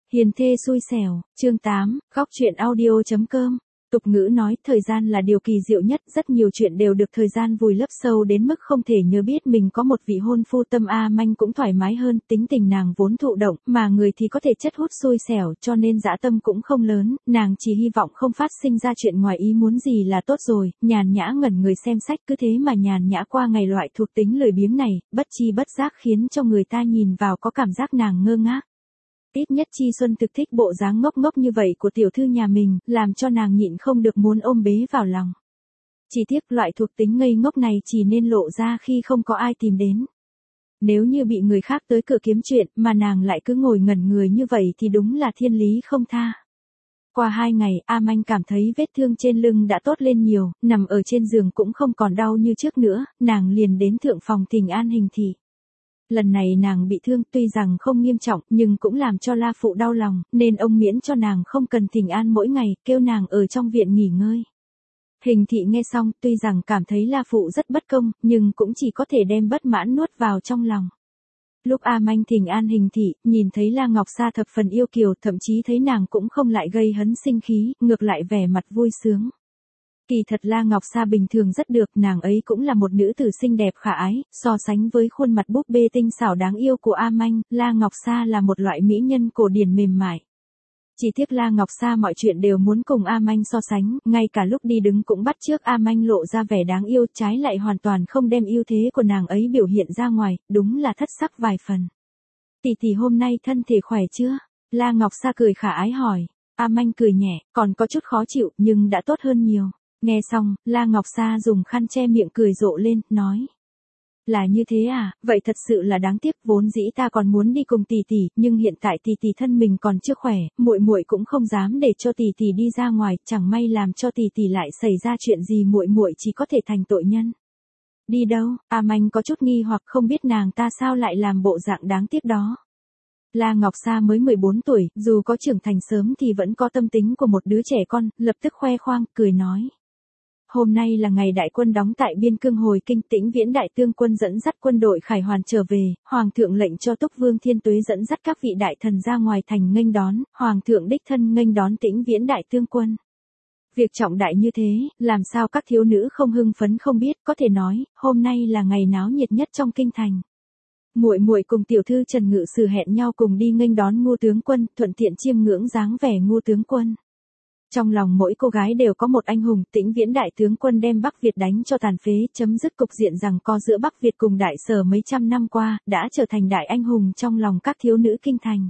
Hiền thê xui xẻo, chương 8, góc truyện audio.com. Tục ngữ nói thời gian là điều kỳ diệu nhất, rất nhiều chuyện đều được thời gian vùi lấp sâu đến mức không thể nhớ. Biết mình có một vị hôn phu, tâm A Manh cũng thoải mái hơn, tính tình nàng vốn thụ động, mà người thì có thể chất hút xui xẻo, cho nên dã tâm cũng không lớn, nàng chỉ hy vọng không phát sinh ra chuyện ngoài ý muốn gì là tốt rồi. Nhàn nhã ngẩn người xem sách, cứ thế mà nhàn nhã qua ngày. Loại thuộc tính lười biếng này, bất chi bất giác khiến cho người ta nhìn vào có cảm giác nàng ngơ ngác. Ít nhất Chi Xuân thực thích bộ dáng ngốc ngốc như vậy của tiểu thư nhà mình, làm cho nàng nhịn không được muốn ôm bế vào lòng. Chỉ tiếc loại thuộc tính ngây ngốc này chỉ nên lộ ra khi không có ai tìm đến. Nếu như bị người khác tới cửa kiếm chuyện mà nàng lại cứ ngồi ngẩn người như vậy thì đúng là thiên lý không tha. Qua 2 ngày, A Manh cảm thấy vết thương trên lưng đã tốt lên nhiều, nằm ở trên giường cũng không còn đau như trước nữa, nàng liền đến thượng phòng Thịnh An Hình thị. Lần này nàng bị thương tuy rằng không nghiêm trọng nhưng cũng làm cho La Phụ đau lòng, nên ông miễn cho nàng không cần thỉnh an mỗi ngày, kêu nàng ở trong viện nghỉ ngơi. Hình thị nghe xong tuy rằng cảm thấy La Phụ rất bất công, nhưng cũng chỉ có thể đem bất mãn nuốt vào trong lòng. Lúc A Manh thỉnh an Hình thị, nhìn thấy La Ngọc Sa thập phần yêu kiều, thậm chí thấy nàng cũng không lại gây hấn sinh khí, ngược lại vẻ mặt vui sướng. Kỳ thật La Ngọc Sa bình thường rất được, nàng ấy cũng là một nữ tử xinh đẹp khả ái, so sánh với khuôn mặt búp bê tinh xảo đáng yêu của A Manh, La Ngọc Sa là một loại mỹ nhân cổ điển mềm mại. Chỉ tiếc La Ngọc Sa mọi chuyện đều muốn cùng A Manh so sánh, ngay cả lúc đi đứng cũng bắt chước A Manh lộ ra vẻ đáng yêu, trái lại hoàn toàn không đem ưu thế của nàng ấy biểu hiện ra ngoài, đúng là thất sắc vài phần. Tỷ tỷ hôm nay thân thể khỏe chưa? La Ngọc Sa cười khả ái hỏi. A Manh cười nhẹ, còn có chút khó chịu, nhưng đã tốt hơn nhiều. Nghe xong, La Ngọc Sa dùng khăn che miệng cười rộ lên, nói. Là như thế à, vậy thật sự là đáng tiếc, vốn dĩ ta còn muốn đi cùng tỷ tỷ, nhưng hiện tại tỷ tỷ thân mình còn chưa khỏe, muội muội cũng không dám để cho tỷ tỷ đi ra ngoài, chẳng may làm cho tỷ tỷ lại xảy ra chuyện gì, muội muội chỉ có thể thành tội nhân. Đi đâu? A Manh có chút nghi hoặc, không biết nàng ta sao lại làm bộ dạng đáng tiếc đó. La Ngọc Sa mới 14 tuổi, dù có trưởng thành sớm thì vẫn có tâm tính của một đứa trẻ con, lập tức khoe khoang, cười nói. Hôm nay là ngày đại quân đóng tại biên cương hồi kinh, Tĩnh Viễn đại tướng quân dẫn dắt quân đội khải hoàn trở về, hoàng thượng lệnh cho Túc Vương Thiên Tuế dẫn dắt các vị đại thần ra ngoài thành nghênh đón, hoàng thượng đích thân nghênh đón Tĩnh Viễn đại tướng quân. Việc trọng đại như thế, làm sao các thiếu nữ không hưng phấn không biết, có thể nói, hôm nay là ngày náo nhiệt nhất trong kinh thành. Muội muội cùng tiểu thư Trần Ngự Sử hẹn nhau cùng đi nghênh đón Ngô tướng quân, thuận tiện chiêm ngưỡng dáng vẻ Ngô tướng quân. Trong lòng mỗi cô gái đều có một anh hùng, Tĩnh Viễn đại tướng quân đem Bắc Việt đánh cho tàn phế, chấm dứt cục diện giằng co giữa Bắc Việt cùng Đại Sở mấy trăm năm qua, đã trở thành đại anh hùng trong lòng các thiếu nữ kinh thành.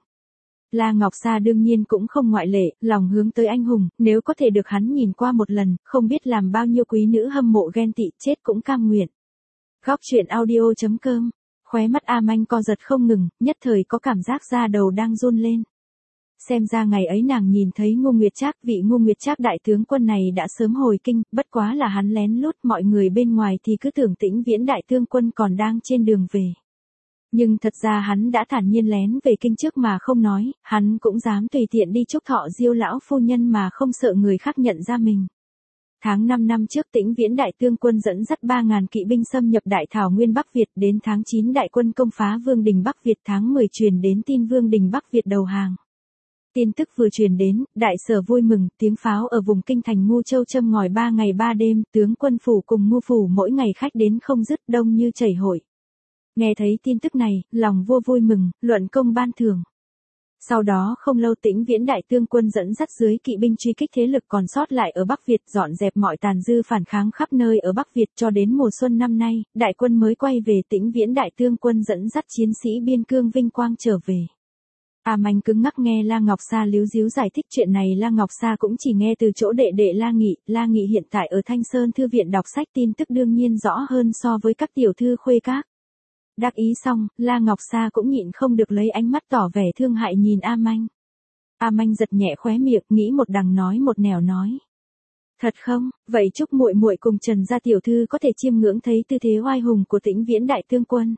La Ngọc Sa đương nhiên cũng không ngoại lệ, lòng hướng tới anh hùng, nếu có thể được hắn nhìn qua một lần, không biết làm bao nhiêu quý nữ hâm mộ ghen tị, chết cũng cam nguyện. Góc truyện audio.com. Khóe mắt A Manh co giật không ngừng, nhất thời có cảm giác da đầu đang run lên. Xem ra ngày ấy nàng nhìn thấy Ngô Nguyệt Trác, vị Ngô Nguyệt Trác đại tướng quân này đã sớm hồi kinh, bất quá là hắn lén lút, mọi người bên ngoài thì cứ tưởng Tĩnh Viễn đại tướng quân còn đang trên đường về. Nhưng thật ra hắn đã thản nhiên lén về kinh trước mà không nói, hắn cũng dám tùy tiện đi chúc thọ Diêu lão phu nhân mà không sợ người khác nhận ra mình. Tháng 5 năm trước Tĩnh Viễn đại tướng quân dẫn dắt 3.000 kỵ binh xâm nhập Đại Thảo Nguyên Bắc Việt, đến tháng 9 đại quân công phá Vương Đình Bắc Việt, tháng 10 truyền đến tin Vương Đình Bắc Việt đầu hàng. Tin tức vừa truyền đến, Đại Sở vui mừng, tiếng pháo ở vùng kinh thành Ngu Châu châm ngòi 3 ngày 3 đêm, tướng quân phủ cùng Ngu phủ mỗi ngày khách đến không dứt, đông như chảy hội. Nghe thấy tin tức này, lòng vua vui mừng, luận công ban thưởng. Sau đó không lâu Tĩnh Viễn đại tướng quân dẫn dắt dưới kỵ binh truy kích thế lực còn sót lại ở Bắc Việt, dọn dẹp mọi tàn dư phản kháng khắp nơi ở Bắc Việt, cho đến mùa xuân năm nay, đại quân mới quay về. Tĩnh Viễn đại tướng quân dẫn dắt chiến sĩ biên cương vinh quang trở về. A Manh cứng ngắc nghe La Ngọc Sa líu díu giải thích chuyện này, La Ngọc Sa cũng chỉ nghe từ chỗ đệ đệ La Nghị hiện tại ở Thanh Sơn thư viện đọc sách, tin tức đương nhiên rõ hơn so với các tiểu thư khuê các. Đắc ý xong, La Ngọc Sa cũng nhịn không được lấy ánh mắt tỏ vẻ thương hại nhìn A Manh. A Manh giật nhẹ khóe miệng, nghĩ một đằng nói một nẻo nói. Thật không, vậy chúc muội muội cùng Trần gia tiểu thư có thể chiêm ngưỡng thấy tư thế oai hùng của Tĩnh Viễn đại tướng quân.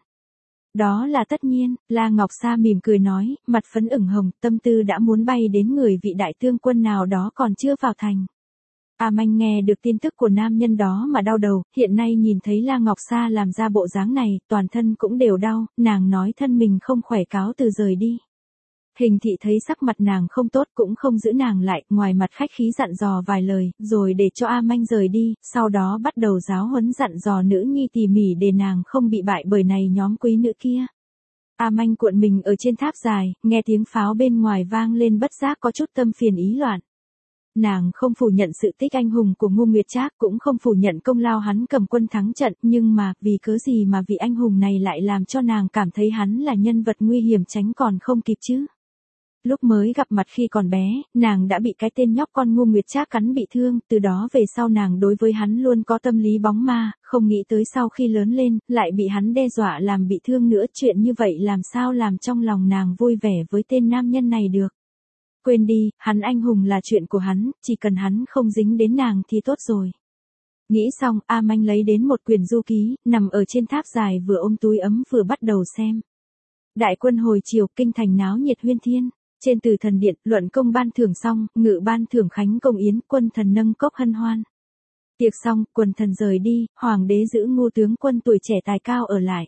Đó là tất nhiên, La Ngọc Sa mỉm cười nói, mặt phấn ửng hồng, tâm tư đã muốn bay đến người vị đại tướng quân nào đó còn chưa vào thành. A Manh nghe được tin tức của nam nhân đó mà đau đầu, hiện nay nhìn thấy La Ngọc Sa làm ra bộ dáng này, toàn thân cũng đều đau, nàng nói thân mình không khỏe cáo từ rời đi. Hình thị thấy sắc mặt nàng không tốt cũng không giữ nàng lại, ngoài mặt khách khí dặn dò vài lời, rồi để cho A Manh rời đi, sau đó bắt đầu giáo huấn dặn dò nữ nhi tỉ mỉ để nàng không bị bại bởi này nhóm quý nữ kia. A Manh cuộn mình ở trên tháp dài, nghe tiếng pháo bên ngoài vang lên bất giác có chút tâm phiền ý loạn. Nàng không phủ nhận sự tích anh hùng của Ngô Nguyệt Trác, cũng không phủ nhận công lao hắn cầm quân thắng trận, nhưng mà, vì cớ gì mà vị anh hùng này lại làm cho nàng cảm thấy hắn là nhân vật nguy hiểm tránh còn không kịp chứ? Lúc mới gặp mặt khi còn bé, nàng đã bị cái tên nhóc con Ngô Nguyệt Trác cắn bị thương, từ đó về sau nàng đối với hắn luôn có tâm lý bóng ma, không nghĩ tới sau khi lớn lên, lại bị hắn đe dọa làm bị thương nữa, chuyện như vậy làm sao làm trong lòng nàng vui vẻ với tên nam nhân này được. Quên đi, hắn anh hùng là chuyện của hắn, chỉ cần hắn không dính đến nàng thì tốt rồi. Nghĩ xong, A Manh lấy đến một quyển du ký, nằm ở trên tháp dài vừa ôm túi ấm vừa bắt đầu xem. Đại quân hồi chiều, kinh thành náo nhiệt huyên thiên. Trên Từ Thần Điện, luận công ban thưởng xong, ngự ban thưởng khánh công yến, quân thần nâng cốc hân hoan. Tiệc xong, quần thần rời đi, hoàng đế giữ Ngô tướng quân tuổi trẻ tài cao ở lại.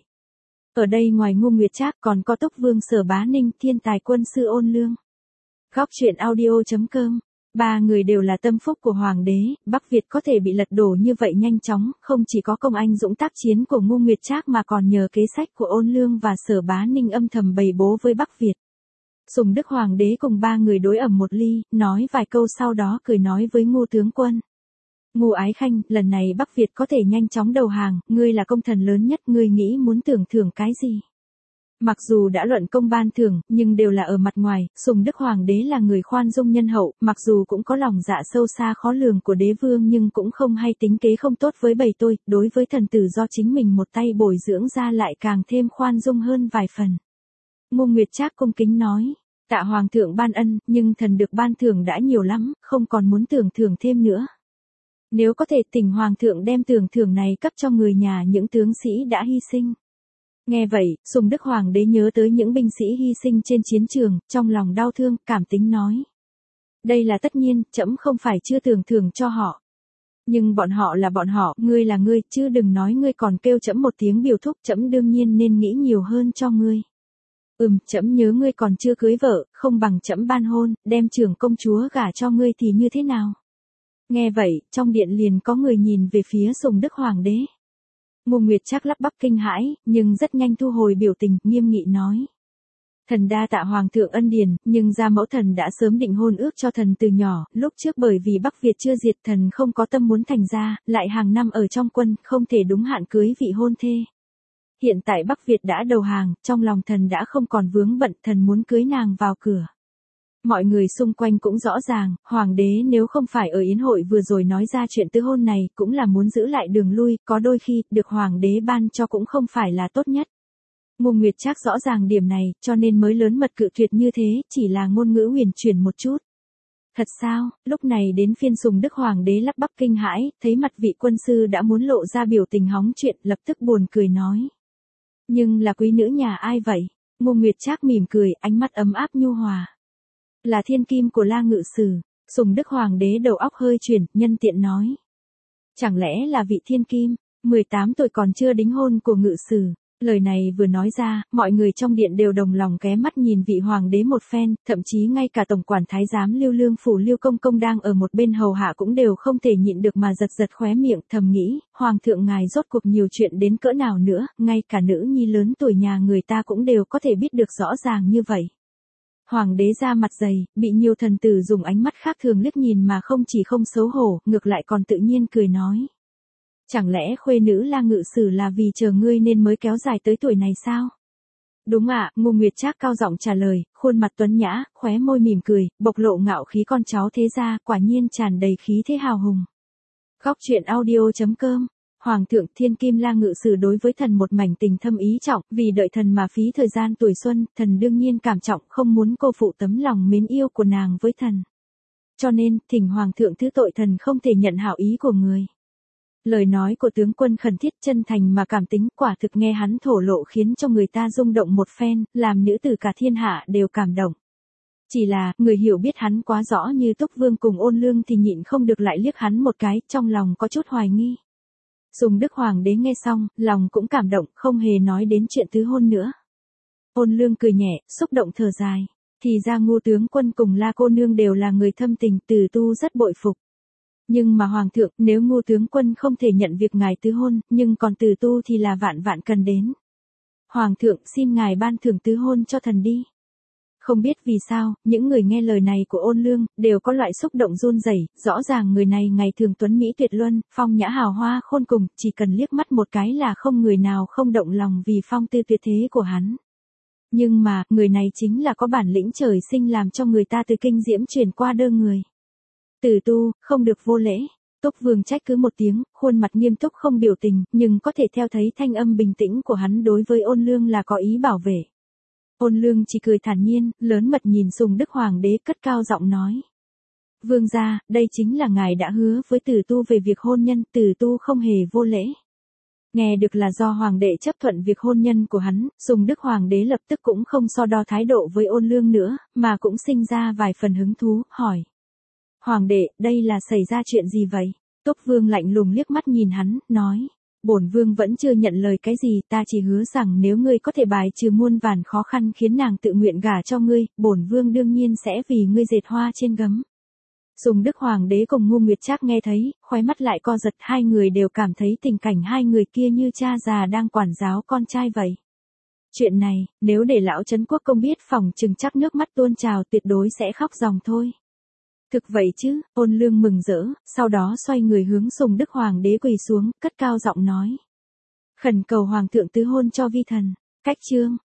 Ở đây ngoài Ngô Nguyệt Trác còn có Túc Vương Sở Bá Ninh, thiên tài quân sư Ôn Lương. Góc truyện audio.com. Ba người đều là tâm phúc của hoàng đế, Bắc Việt có thể bị lật đổ như vậy nhanh chóng, không chỉ có công anh dũng tác chiến của Ngô Nguyệt Trác mà còn nhờ kế sách của Ôn Lương và Sở Bá Ninh âm thầm bày bố với Bắc Việt. Sùng Đức Hoàng đế cùng ba người đối ẩm một ly, nói vài câu sau đó cười nói với Ngô tướng quân. Ngô Ái Khanh, lần này Bắc Việt có thể nhanh chóng đầu hàng, ngươi là công thần lớn nhất, ngươi nghĩ muốn tưởng thưởng cái gì? Mặc dù đã luận công ban thưởng, nhưng đều là ở mặt ngoài, Sùng Đức Hoàng đế là người khoan dung nhân hậu, mặc dù cũng có lòng dạ sâu xa khó lường của đế vương nhưng cũng không hay tính kế không tốt với bầy tôi, đối với thần tử do chính mình một tay bồi dưỡng ra lại càng thêm khoan dung hơn vài phần. Ngô Nguyệt Trác cung kính nói, tạ hoàng thượng ban ân, nhưng thần được ban thưởng đã nhiều lắm, không còn muốn tưởng thưởng thêm nữa. Nếu có thể thỉnh hoàng thượng đem tưởng thưởng này cấp cho người nhà những tướng sĩ đã hy sinh. Nghe vậy, Sùng Đức Hoàng đế nhớ tới những binh sĩ hy sinh trên chiến trường, trong lòng đau thương, cảm tính nói. Đây là tất nhiên, trẫm không phải chưa tưởng thưởng cho họ. Nhưng bọn họ là bọn họ, ngươi là ngươi, chứ đừng nói ngươi còn kêu trẫm một tiếng biểu thúc, trẫm đương nhiên nên nghĩ nhiều hơn cho ngươi. Trẫm nhớ ngươi còn chưa cưới vợ, không bằng trẫm ban hôn, đem trưởng công chúa gả cho ngươi thì như thế nào? Nghe vậy, trong điện liền có người nhìn về phía Sùng Đức Hoàng đế. Ngô Nguyệt Trác lắp bắp kinh hãi, nhưng rất nhanh thu hồi biểu tình, nghiêm nghị nói. Thần đa tạ hoàng thượng ân điển, nhưng gia mẫu thần đã sớm định hôn ước cho thần từ nhỏ, lúc trước bởi vì Bắc Việt chưa diệt thần không có tâm muốn thành gia, lại hàng năm ở trong quân, không thể đúng hạn cưới vị hôn thê. Hiện tại Bắc Việt đã đầu hàng, trong lòng thần đã không còn vướng bận, thần muốn cưới nàng vào cửa. Mọi người xung quanh cũng rõ ràng, hoàng đế nếu không phải ở yến hội vừa rồi nói ra chuyện tứ hôn này, cũng là muốn giữ lại đường lui, có đôi khi, được hoàng đế ban cho cũng không phải là tốt nhất. Ngô Nguyệt Trác rõ ràng điểm này, cho nên mới lớn mật cự tuyệt như thế, chỉ là ngôn ngữ huyền chuyển một chút. Thật sao, lúc này đến phiên Sùng Đức Hoàng đế lắp bắp kinh hãi, thấy mặt vị quân sư đã muốn lộ ra biểu tình hóng chuyện, lập tức buồn cười nói. Nhưng là quý nữ nhà ai vậy? Ngô Nguyệt Trác mỉm cười, ánh mắt ấm áp nhu hòa. Là thiên kim của La Ngự Sử. Sùng Đức Hoàng đế đầu óc hơi chuyển, nhân tiện nói. Chẳng lẽ là vị thiên kim, 18 tuổi còn chưa đính hôn của Ngự Sử? Lời này vừa nói ra, mọi người trong điện đều đồng lòng ghé mắt nhìn vị hoàng đế một phen, thậm chí ngay cả tổng quản thái giám Lưu Lương phủ Lưu Công Công đang ở một bên hầu hạ cũng đều không thể nhịn được mà giật giật khóe miệng, thầm nghĩ, hoàng thượng ngài rốt cuộc nhiều chuyện đến cỡ nào nữa, ngay cả nữ nhi lớn tuổi nhà người ta cũng đều có thể biết được rõ ràng như vậy. Hoàng đế ra mặt dày, bị nhiều thần tử dùng ánh mắt khác thường liếc nhìn mà không chỉ không xấu hổ, ngược lại còn tự nhiên cười nói. Chẳng lẽ khuê nữ La Ngự Sử là vì chờ ngươi nên mới kéo dài tới tuổi này sao? Đúng ạ, Ngô Nguyệt Trác cao giọng trả lời, khuôn mặt tuấn nhã, khóe môi mỉm cười, bộc lộ ngạo khí con cháu thế gia, quả nhiên tràn đầy khí thế hào hùng. Góc truyện audio.com. Hoàng thượng thiên kim La Ngự Sử đối với thần một mảnh tình thâm ý trọng, vì đợi thần mà phí thời gian tuổi xuân, thần đương nhiên cảm trọng, không muốn cô phụ tấm lòng mến yêu của nàng với thần. Cho nên, thỉnh hoàng thượng thứ tội, thần không thể nhận hảo ý của người. Lời nói của tướng quân khẩn thiết chân thành mà cảm tính, quả thực nghe hắn thổ lộ khiến cho người ta rung động một phen, làm nữ tử cả thiên hạ đều cảm động. Chỉ là, người hiểu biết hắn quá rõ như Túc Vương cùng Ôn Lương thì nhịn không được lại liếc hắn một cái, trong lòng có chút hoài nghi. Sùng Đức Hoàng đế nghe xong, lòng cũng cảm động, không hề nói đến chuyện tứ hôn nữa. Ôn Lương cười nhẹ, xúc động thở dài. Thì ra Ngô tướng quân cùng La cô nương đều là người thâm tình, Từ Tu rất bội phục. Nhưng mà Hoàng thượng, nếu Ngô tướng quân không thể nhận việc ngài tứ hôn, nhưng còn Từ Tu thì là vạn vạn cần đến. Hoàng thượng, xin ngài ban thưởng tứ hôn cho thần đi. Không biết vì sao, những người nghe lời này của Ôn Lương, đều có loại xúc động run rẩy. Rõ ràng người này ngày thường tuấn mỹ tuyệt luân, phong nhã hào hoa khôn cùng, chỉ cần liếc mắt một cái là không người nào không động lòng vì phong tư tuyệt thế của hắn. Nhưng mà, người này chính là có bản lĩnh trời sinh làm cho người ta từ kinh diễm chuyển qua đơ người. Từ Tu, không được vô lễ. Túc Vương trách cứ một tiếng, khuôn mặt nghiêm túc không biểu tình, nhưng có thể theo thấy thanh âm bình tĩnh của hắn đối với Ôn Lương là có ý bảo vệ. Ôn Lương chỉ cười thản nhiên, lớn mật nhìn Sùng Đức Hoàng đế cất cao giọng nói. Vương gia, đây chính là ngài đã hứa với Từ Tu về việc hôn nhân, Từ Tu không hề vô lễ. Nghe được là do Hoàng đệ chấp thuận việc hôn nhân của hắn, Sùng Đức Hoàng đế lập tức cũng không so đo thái độ với Ôn Lương nữa, mà cũng sinh ra vài phần hứng thú, hỏi. Hoàng đệ, đây là xảy ra chuyện gì vậy? Túc Vương lạnh lùng liếc mắt nhìn hắn, nói. Bổn Vương vẫn chưa nhận lời cái gì, ta chỉ hứa rằng nếu ngươi có thể bài trừ muôn vàn khó khăn khiến nàng tự nguyện gả cho ngươi, bổn Vương đương nhiên sẽ vì ngươi dệt hoa trên gấm. Sùng Đức Hoàng đế cùng Ngô Nguyệt Trác nghe thấy, khóe mắt lại co giật, hai người đều cảm thấy tình cảnh hai người kia như cha già đang quản giáo con trai vậy. Chuyện này, nếu để lão Trấn Quốc Công biết phòng chừng chắc nước mắt tuôn trào tuyệt đối sẽ khóc ròng thôi. Thực vậy chứ, Ôn Lương mừng rỡ, sau đó xoay người hướng Sùng Đức Hoàng đế quỳ xuống, cất cao giọng nói. Khẩn cầu Hoàng thượng tứ hôn cho vi thần. Cách chương.